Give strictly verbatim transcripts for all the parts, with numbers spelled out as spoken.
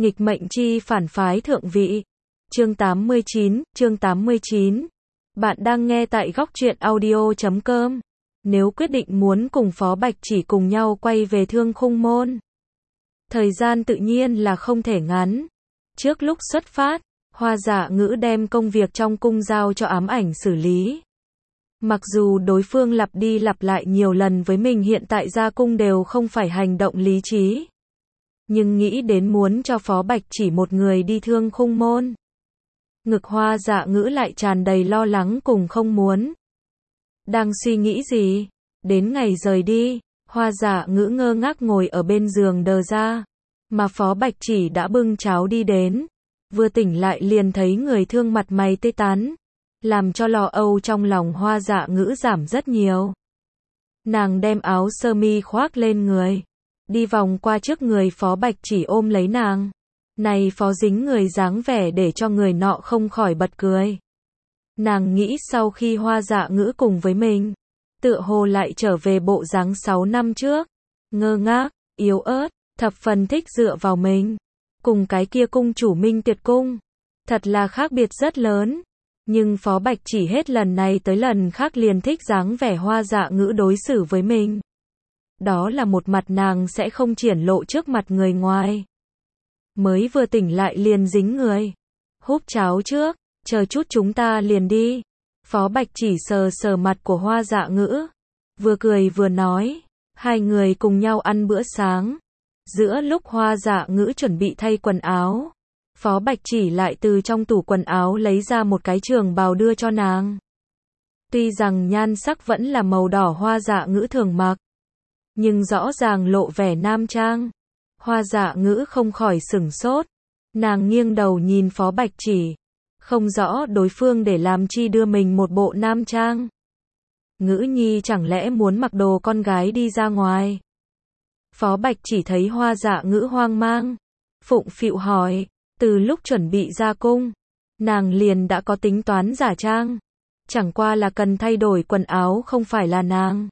Nghịch mệnh chi phản phái thượng vị. Chương tám mươi chín, chương tám mươi chín. Bạn đang nghe tại góc truyện audio chấm com. Nếu quyết định muốn cùng Phó Bạch Chỉ cùng nhau quay về Thương Khung Môn, thời gian tự nhiên là không thể ngắn. Trước lúc xuất phát, Hoa Dạ Ngữ đem công việc trong cung giao cho ám ảnh xử lý. Mặc dù đối phương lặp đi lặp lại nhiều lần với mình hiện tại ra cung đều không phải hành động lý trí, nhưng nghĩ đến muốn cho Phó Bạch Chỉ một người đi Thương Khung Môn, ngực Hoa Dạ Ngữ lại tràn đầy lo lắng cùng không muốn. Đang suy nghĩ gì? Đến ngày rời đi, Hoa Dạ Ngữ ngơ ngác ngồi ở bên giường đờ ra, mà Phó Bạch Chỉ đã bưng cháo đi đến. Vừa tỉnh lại liền thấy người thương mặt mày tê tán, làm cho lo âu trong lòng Hoa Dạ Ngữ giảm rất nhiều. Nàng đem áo sơ mi khoác lên người, đi vòng qua trước người Phó Bạch Chỉ ôm lấy nàng. Này Phó dính người dáng vẻ để cho người nọ không khỏi bật cười. Nàng nghĩ sau khi Hoa Dạ Ngữ cùng với mình, tựa hồ lại trở về bộ dáng sáu năm trước, ngơ ngác, yếu ớt, thập phần thích dựa vào mình. Cùng cái kia cung chủ Minh Tuyệt cung, thật là khác biệt rất lớn. Nhưng Phó Bạch Chỉ hết lần này tới lần khác liền thích dáng vẻ Hoa Dạ Ngữ đối xử với mình. Đó là một mặt nàng sẽ không triển lộ trước mặt người ngoài. Mới vừa tỉnh lại liền dính người. Húp cháo trước, chờ chút chúng ta liền đi. Phó Bạch Chỉ sờ sờ mặt của Hoa Dạ Ngữ, vừa cười vừa nói. Hai người cùng nhau ăn bữa sáng. Giữa lúc Hoa Dạ Ngữ chuẩn bị thay quần áo, Phó Bạch Chỉ lại từ trong tủ quần áo lấy ra một cái trường bào đưa cho nàng. Tuy rằng nhan sắc vẫn là màu đỏ Hoa Dạ Ngữ thường mặc, nhưng rõ ràng lộ vẻ nam trang. Hoa Dạ Ngữ không khỏi sửng sốt. Nàng nghiêng đầu nhìn Phó Bạch Chỉ, không rõ đối phương để làm chi đưa mình một bộ nam trang. Ngữ nhi chẳng lẽ muốn mặc đồ con gái đi ra ngoài? Phó Bạch Chỉ thấy Hoa Dạ Ngữ hoang mang, phụng phịu hỏi. Từ lúc chuẩn bị ra cung, nàng liền đã có tính toán giả trang. Chẳng qua là cần thay đổi quần áo không phải là nàng,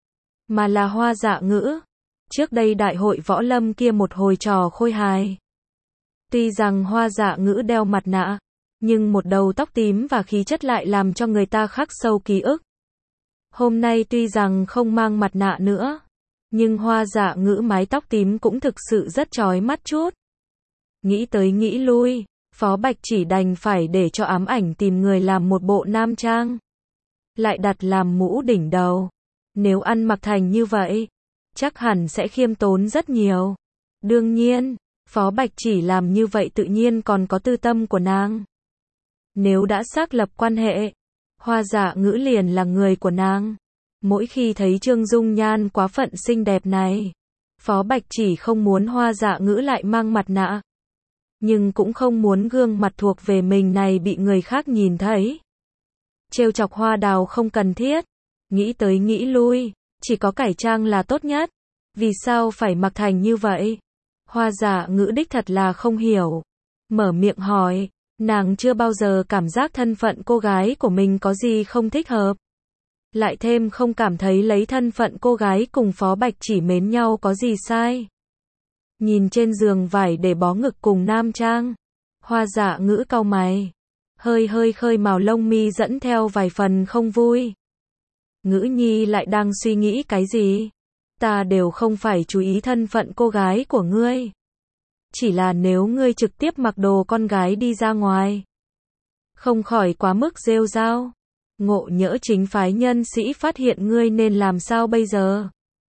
mà là Hoa Dạ Ngữ. Trước đây đại hội võ lâm kia một hồi trò khôi hài. Tuy rằng Hoa Dạ Ngữ đeo mặt nạ, nhưng một đầu tóc tím và khí chất lại làm cho người ta khắc sâu ký ức. Hôm nay tuy rằng không mang mặt nạ nữa, nhưng Hoa Dạ Ngữ mái tóc tím cũng thực sự rất chói mắt chút. Nghĩ tới nghĩ lui, Phó Bạch Chỉ đành phải để cho ám ảnh tìm người làm một bộ nam trang, lại đặt làm mũ đỉnh đầu. Nếu ăn mặc thành như vậy, chắc hẳn sẽ khiêm tốn rất nhiều. Đương nhiên, Phó Bạch Chỉ làm như vậy tự nhiên còn có tư tâm của nàng. Nếu đã xác lập quan hệ, Hoa Dạ Ngữ liền là người của nàng. Mỗi khi thấy Trương Dung Nhan quá phận xinh đẹp này, Phó Bạch Chỉ không muốn Hoa Dạ Ngữ lại mang mặt nạ, nhưng cũng không muốn gương mặt thuộc về mình này bị người khác nhìn thấy. Trêu chọc Hoa Đào không cần thiết. Nghĩ tới nghĩ lui, chỉ có cải trang là tốt nhất. Vì sao phải mặc thành như vậy? Hoa Dạ Ngữ đích thật là không hiểu. Mở miệng hỏi, nàng chưa bao giờ cảm giác thân phận cô gái của mình có gì không thích hợp. Lại thêm không cảm thấy lấy thân phận cô gái cùng Phó Bạch Chỉ mến nhau có gì sai. Nhìn trên giường vải để bó ngực cùng nam trang, Hoa Dạ Ngữ cau mày, hơi hơi khơi màu lông mi dẫn theo vài phần không vui. Ngữ nhi lại đang suy nghĩ cái gì? Ta đều không phải chú ý thân phận cô gái của ngươi. Chỉ là nếu ngươi trực tiếp mặc đồ con gái đi ra ngoài, không khỏi quá mức rêu rao. Ngộ nhỡ chính phái nhân sĩ phát hiện ngươi nên làm sao bây giờ?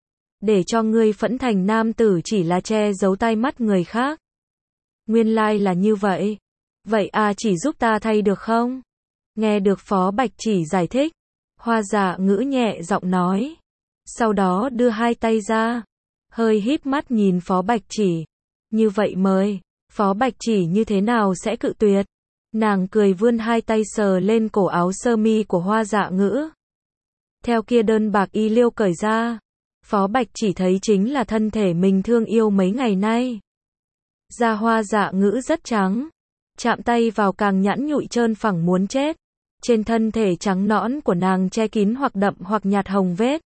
Để cho ngươi phẫn thành nam tử chỉ là che giấu tai mắt người khác. Nguyên lai là như vậy. Vậy à chỉ giúp ta thay được không? Nghe được Phó Bạch Chỉ giải thích, Hoa Dạ Ngữ nhẹ giọng nói. Sau đó đưa hai tay ra, hơi híp mắt nhìn Phó Bạch Chỉ. Như vậy mời, Phó Bạch Chỉ như thế nào sẽ cự tuyệt? Nàng cười vươn hai tay sờ lên cổ áo sơ mi của Hoa Dạ Ngữ. Theo kia đơn bạc y liêu cởi ra, Phó Bạch Chỉ thấy chính là thân thể mình thương yêu mấy ngày nay. Da Hoa Dạ Ngữ rất trắng, chạm tay vào càng nhẵn nhụi trơn phẳng muốn chết. Trên thân thể trắng nõn của nàng che kín hoặc đậm hoặc nhạt hồng vết.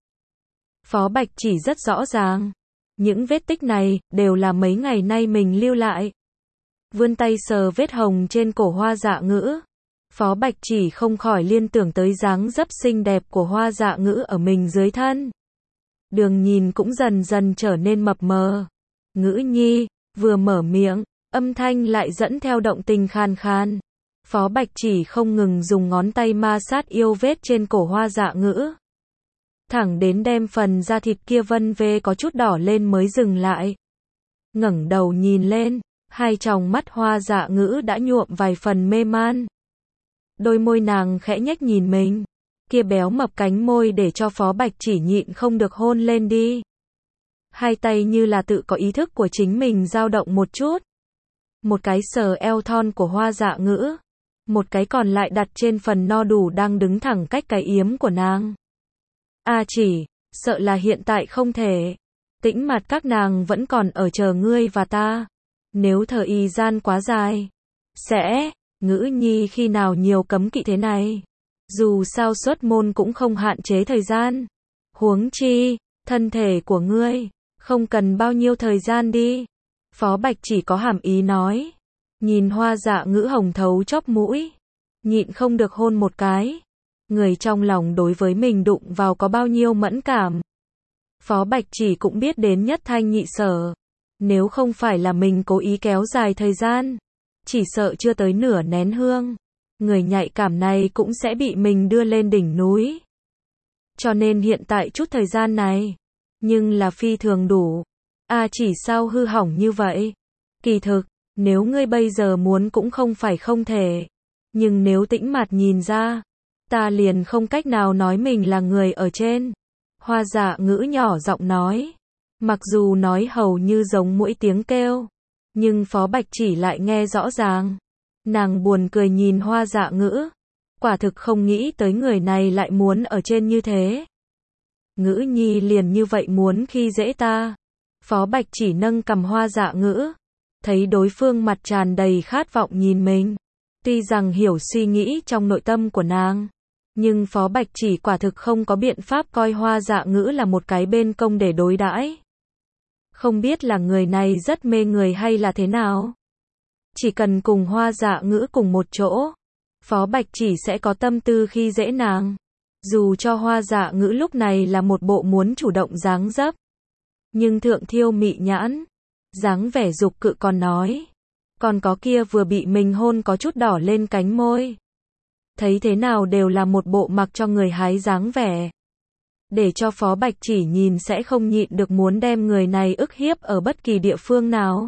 Phó Bạch Chỉ rất rõ ràng, những vết tích này đều là mấy ngày nay mình lưu lại. vươn tay sờ vết hồng trên cổ Hoa Dạ Ngữ. Phó Bạch Chỉ không khỏi liên tưởng tới dáng dấp xinh đẹp của Hoa Dạ Ngữ ở mình dưới thân. Đường nhìn cũng dần dần trở nên mập mờ. Ngữ nhi, vừa mở miệng, âm thanh lại dẫn theo động tình khan khan. Phó Bạch Chỉ không ngừng dùng ngón tay ma sát yêu vết trên cổ Hoa Dạ Ngữ. Thẳng đến đem phần da thịt kia vân vê có chút đỏ lên mới dừng lại. Ngẩng đầu nhìn lên, hai tròng mắt Hoa Dạ Ngữ đã nhuộm vài phần mê man. Đôi môi nàng khẽ nhếch nhìn mình. Kia béo mập cánh môi để cho Phó Bạch Chỉ nhịn không được hôn lên đi. Hai tay như là tự có ý thức của chính mình dao động một chút. Một cái sờ eo thon của Hoa Dạ Ngữ. Một cái còn lại đặt trên phần no đủ đang đứng thẳng cách cái yếm của nàng. A Chỉ, sợ là hiện tại không thể. Tĩnh mặt các nàng vẫn còn ở chờ ngươi và ta. Nếu thời gian quá dài, sẽ, Ngữ nhi khi nào nhiều cấm kỵ thế này. Dù sao xuất môn cũng không hạn chế thời gian. Huống chi, thân thể của ngươi, không cần bao nhiêu thời gian đi. Phó Bạch Chỉ có hàm ý nói. Nhìn Hoa Dạ Ngữ hồng thấu chóp mũi. Nhịn không được hôn một cái. Người trong lòng đối với mình đụng vào có bao nhiêu mẫn cảm. Phó Bạch Chỉ cũng biết đến nhất thanh nhị sở. Nếu không phải là mình cố ý kéo dài thời gian, chỉ sợ chưa tới nửa nén hương, người nhạy cảm này cũng sẽ bị mình đưa lên đỉnh núi. Cho nên hiện tại chút thời gian này, nhưng là phi thường đủ. A Chỉ sao hư hỏng như vậy? Kỳ thực, nếu ngươi bây giờ muốn cũng không phải không thể. Nhưng nếu Tĩnh mặt nhìn ra, ta liền không cách nào nói mình là người ở trên. Hoa Dạ Ngữ nhỏ giọng nói. Mặc dù nói hầu như giống mũi tiếng kêu, nhưng Phó Bạch Chỉ lại nghe rõ ràng. Nàng buồn cười nhìn Hoa Dạ Ngữ. Quả thực không nghĩ tới người này lại muốn ở trên như thế. Ngữ nhi liền như vậy muốn khi dễ ta. Phó Bạch Chỉ nâng cầm Hoa Dạ Ngữ. Thấy đối phương mặt tràn đầy khát vọng nhìn mình. Tuy rằng hiểu suy nghĩ trong nội tâm của nàng, nhưng Phó Bạch Chỉ quả thực không có biện pháp coi Hoa Dạ Ngữ là một cái bên công để đối đãi. Không biết là người này rất mê người hay là thế nào. Chỉ cần cùng Hoa Dạ Ngữ cùng một chỗ, Phó Bạch Chỉ sẽ có tâm tư khi dễ nàng. Dù cho Hoa Dạ Ngữ lúc này là một bộ muốn chủ động dáng dấp, nhưng thượng thiêu mị nhãn, dáng vẻ dục cự còn nói. Còn có kia vừa bị mình hôn có chút đỏ lên cánh môi. Thấy thế nào đều là một bộ mặc cho người hái dáng vẻ. Để cho Phó Bạch Chỉ nhìn sẽ không nhịn được muốn đem người này ức hiếp ở bất kỳ địa phương nào.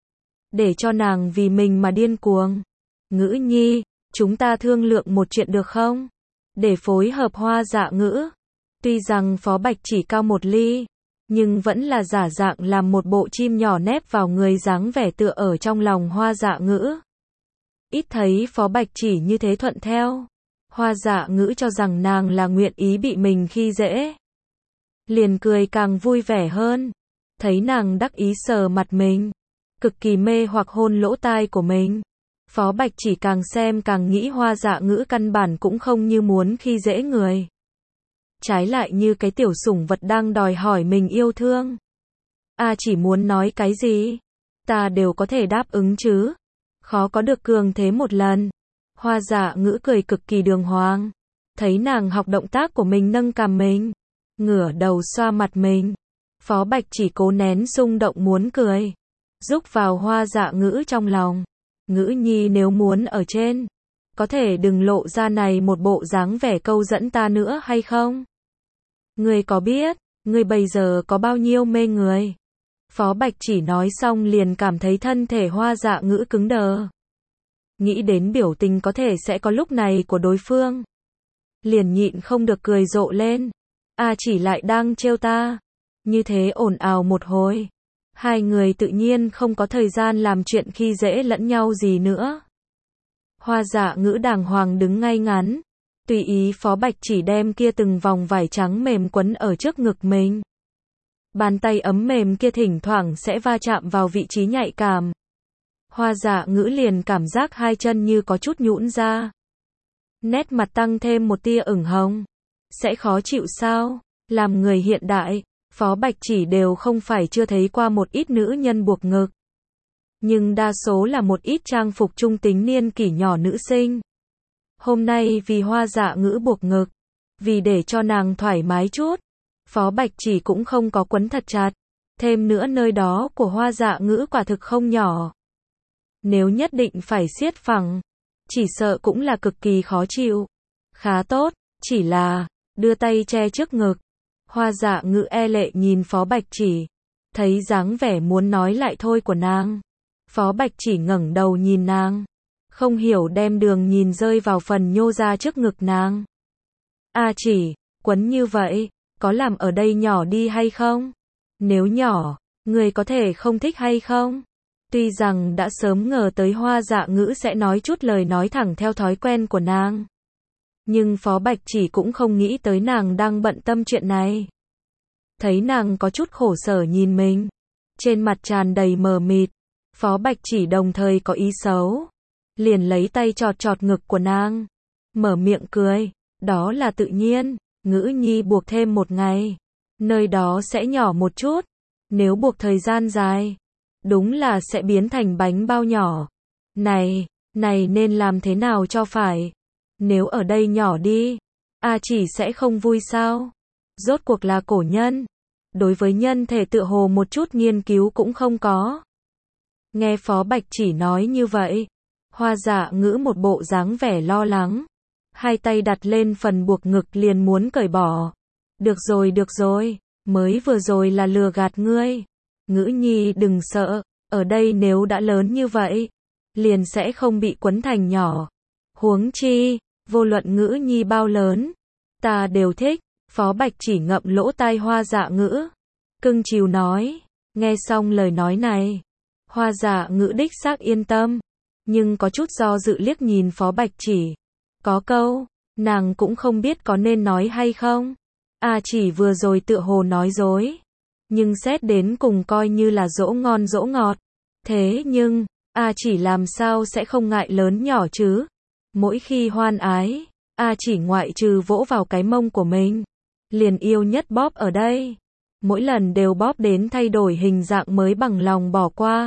Để cho nàng vì mình mà điên cuồng. Ngữ nhi, chúng ta thương lượng một chuyện được không? Để phối hợp Hoa Dạ Ngữ. Tuy rằng Phó Bạch Chỉ cao một ly, nhưng vẫn là giả dạng làm một bộ chim nhỏ nép vào người dáng vẻ tựa ở trong lòng Hoa Dạ Ngữ. Ít thấy Phó Bạch Chỉ như thế thuận theo. Hoa Dạ Ngữ cho rằng nàng là nguyện ý bị mình khi dễ. Liền cười càng vui vẻ hơn. Thấy nàng đắc ý sờ mặt mình, cực kỳ mê hoặc hôn lỗ tai của mình. Phó Bạch Chỉ càng xem càng nghĩ Hoa Dạ Ngữ căn bản cũng không như muốn khi dễ người. Trái lại như cái tiểu sủng vật đang đòi hỏi mình yêu thương. A Chỉ muốn nói cái gì, ta đều có thể đáp ứng chứ. Khó có được cường thế một lần. Hoa Dạ Ngữ cười cực kỳ đường hoàng. Thấy nàng học động tác của mình nâng cằm mình, ngửa đầu xoa mặt mình. Phó Bạch Chỉ cố nén xung động muốn cười. Rúc vào Hoa Dạ Ngữ trong lòng. Ngữ nhi nếu muốn ở trên, có thể đừng lộ ra này một bộ dáng vẻ câu dẫn ta nữa hay không? Ngươi có biết, ngươi bây giờ có bao nhiêu mê người? Phó Bạch Chỉ nói xong liền cảm thấy thân thể Hoa Dạ Ngữ cứng đờ. Nghĩ đến biểu tình có thể sẽ có lúc này của đối phương, liền nhịn không được cười rộ lên. A Chỉ lại đang trêu ta. Như thế ồn ào một hồi, hai người tự nhiên không có thời gian làm chuyện khi dễ lẫn nhau gì nữa. Hoa Dạ Ngữ đàng hoàng đứng ngay ngắn, tùy ý Phó Bạch Chỉ đem kia từng vòng vải trắng mềm quấn ở trước ngực mình. Bàn tay ấm mềm kia thỉnh thoảng sẽ va chạm vào vị trí nhạy cảm. Hoa Dạ Ngữ liền cảm giác hai chân như có chút nhũn ra. Nét mặt tăng thêm một tia ửng hồng. Sẽ khó chịu sao? Làm người hiện đại, Phó Bạch Chỉ đều không phải chưa thấy qua một ít nữ nhân buộc ngực. nhưng đa số là một ít trang phục trung tính niên kỷ nhỏ nữ sinh. Hôm nay vì Hoa Dạ Ngữ buộc ngực, vì để cho nàng thoải mái chút, Phó Bạch Chỉ cũng không có quấn thật chặt. Thêm nữa nơi đó của Hoa Dạ Ngữ quả thực không nhỏ. Nếu nhất định phải siết phẳng, chỉ sợ cũng là cực kỳ khó chịu. Khá tốt, chỉ là, đưa tay che trước ngực. Hoa Dạ Ngữ e lệ nhìn Phó Bạch Chỉ, thấy dáng vẻ muốn nói lại thôi của nàng. Phó Bạch Chỉ ngẩng đầu nhìn nàng, không hiểu đem đường nhìn rơi vào phần nhô ra trước ngực nàng. A Chỉ, quấn như vậy, có làm ở đây nhỏ đi hay không? Nếu nhỏ, người có thể không thích hay không? Tuy rằng đã sớm ngờ tới Hoa Dạ Ngữ sẽ nói chút lời nói thẳng theo thói quen của nàng. Nhưng Phó Bạch Chỉ cũng không nghĩ tới nàng đang bận tâm chuyện này. Thấy nàng có chút khổ sở nhìn mình, trên mặt tràn đầy mờ mịt, Phó Bạch Chỉ đồng thời có ý xấu. Liền lấy tay chọt chọt ngực của nàng, mở miệng cười, đó là tự nhiên, Ngữ Nhi buộc thêm một ngày, nơi đó sẽ nhỏ một chút, nếu buộc thời gian dài, đúng là sẽ biến thành bánh bao nhỏ. Này, này nên làm thế nào cho phải? Nếu ở đây nhỏ đi, A Chỉ sẽ không vui sao? Rốt cuộc là cổ nhân, đối với nhân thể tựa hồ một chút nghiên cứu cũng không có. Nghe Phó Bạch Chỉ nói như vậy, Hoa Dạ Ngữ một bộ dáng vẻ lo lắng, hai tay đặt lên phần buộc ngực liền muốn cởi bỏ. Được rồi được rồi, mới vừa rồi là lừa gạt ngươi. Ngữ Nhi đừng sợ, ở đây nếu đã lớn như vậy, liền sẽ không bị quấn thành nhỏ. Huống chi, vô luận Ngữ Nhi bao lớn, ta đều thích. Phó Bạch Chỉ ngậm lỗ tai Hoa Dạ Ngữ, cưng chiều nói. Nghe xong lời nói này, Hoa Dạ Ngữ đích xác yên tâm, nhưng có chút do dự liếc nhìn Phó Bạch Chỉ. Có câu, nàng cũng không biết có nên nói hay không. A Chỉ vừa rồi tựa hồ nói dối, nhưng xét đến cùng coi như là dỗ ngon dỗ ngọt. Thế nhưng, A Chỉ làm sao sẽ không ngại lớn nhỏ chứ? Mỗi khi hoan ái, A Chỉ ngoại trừ vỗ vào cái mông của mình, liền yêu nhất bóp ở đây. Mỗi lần đều bóp đến thay đổi hình dạng mới bằng lòng bỏ qua.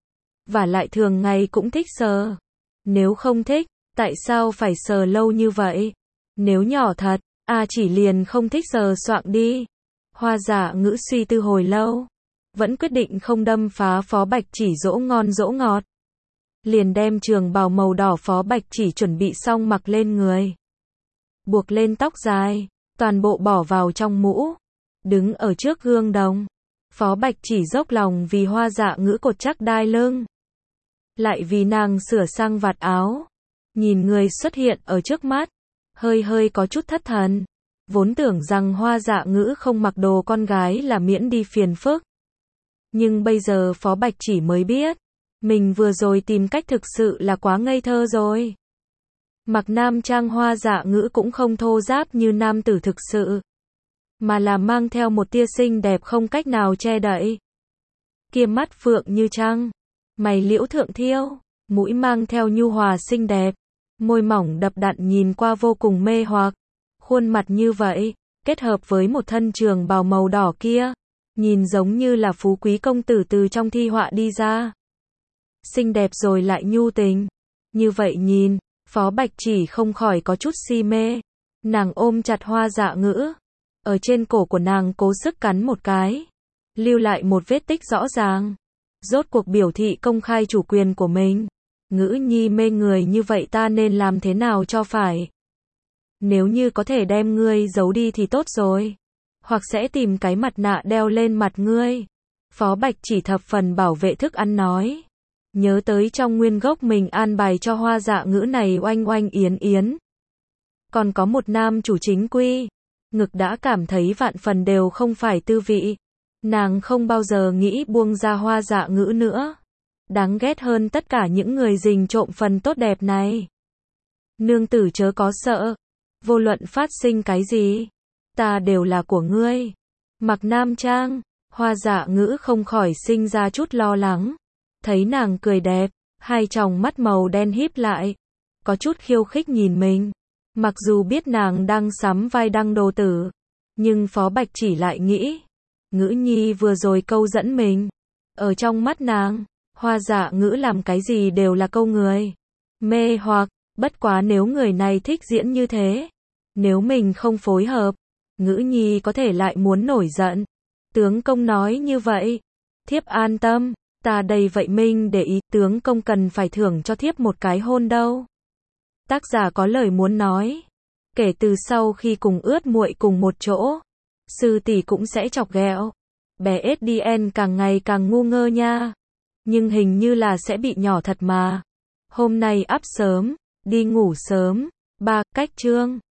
Và lại thường ngày cũng thích sờ. Nếu không thích, tại sao phải sờ lâu như vậy? Nếu nhỏ thật, A Chỉ liền không thích sờ soạng đi. Hoa Dạ Ngữ suy tư hồi lâu, vẫn quyết định không đâm phá Phó Bạch Chỉ dỗ ngon dỗ ngọt. Liền đem trường bào màu đỏ Phó Bạch Chỉ chuẩn bị xong mặc lên người. Buộc lên tóc dài, toàn bộ bỏ vào trong mũ. Đứng ở trước gương đồng, Phó Bạch Chỉ dốc lòng vì Hoa Dạ Ngữ cột chắc đai lưng. Lại vì nàng sửa sang vạt áo. Nhìn người xuất hiện ở trước mắt, hơi hơi có chút thất thần. Vốn tưởng rằng Hoa Dạ Ngữ không mặc đồ con gái là miễn đi phiền phức. Nhưng bây giờ Phó Bạch Chỉ mới biết, mình vừa rồi tìm cách thực sự là quá ngây thơ rồi. Mặc nam trang Hoa Dạ Ngữ cũng không thô ráp như nam tử thực sự, mà là mang theo một tia xinh đẹp không cách nào che đậy. Kia mắt phượng như trăng, mày liễu thượng thiêu, mũi mang theo nhu hòa xinh đẹp, môi mỏng đập đặn nhìn qua vô cùng mê hoặc. Khuôn mặt như vậy, kết hợp với một thân trường bào màu đỏ kia, nhìn giống như là phú quý công tử từ trong thi họa đi ra. Xinh đẹp rồi lại nhu tình. Như vậy nhìn, Phó Bạch Chỉ không khỏi có chút si mê. Nàng ôm chặt Hoa Dạ Ngữ, ở trên cổ của nàng cố sức cắn một cái, lưu lại một vết tích rõ ràng. Rốt cuộc biểu thị công khai chủ quyền của mình. Ngữ Nhi mê người như vậy ta nên làm thế nào cho phải? Nếu như có thể đem ngươi giấu đi thì tốt rồi. Hoặc sẽ tìm cái mặt nạ đeo lên mặt ngươi. Phó Bạch Chỉ thập phần bảo vệ thức ăn nói. Nhớ tới trong nguyên gốc mình an bài cho Hoa Dạ Ngữ này oanh oanh yến yến. Còn có một nam chủ chính quy. Ngực đã cảm thấy vạn phần đều không phải tư vị. Nàng không bao giờ nghĩ buông ra Hoa Dạ Ngữ nữa. Đáng ghét hơn tất cả những người rình trộm phần tốt đẹp này. Nương tử chớ có sợ. Vô luận phát sinh cái gì, ta đều là của ngươi. Mặc nam trang, Hoa Dạ Ngữ không khỏi sinh ra chút lo lắng. Thấy nàng cười đẹp, hai tròng mắt màu đen híp lại, có chút khiêu khích nhìn mình. Mặc dù biết nàng đang sắm vai đăng đồ tử, nhưng Phó Bạch Chỉ lại nghĩ, Ngữ Nhi vừa rồi câu dẫn mình. Ở trong mắt nàng, Hoa dạ ngữ làm cái gì đều là câu người mê hoặc, bất quá nếu người này thích diễn như thế, nếu mình không phối hợp, ngữ nhi có thể lại muốn nổi giận. Tướng công nói như vậy, thiếp an tâm, ta đây vậy minh để ý, tướng công cần phải thưởng cho thiếp một cái hôn đâu. Tác giả có lời muốn nói, kể từ sau khi cùng ướt muội cùng một chỗ, sư tỷ cũng sẽ chọc ghẹo. Bé ét đê en càng ngày càng ngu ngơ nha, nhưng hình như là sẽ bị nhỏ thật mà. Hôm nay up sớm, đi ngủ sớm. Ba, cách chương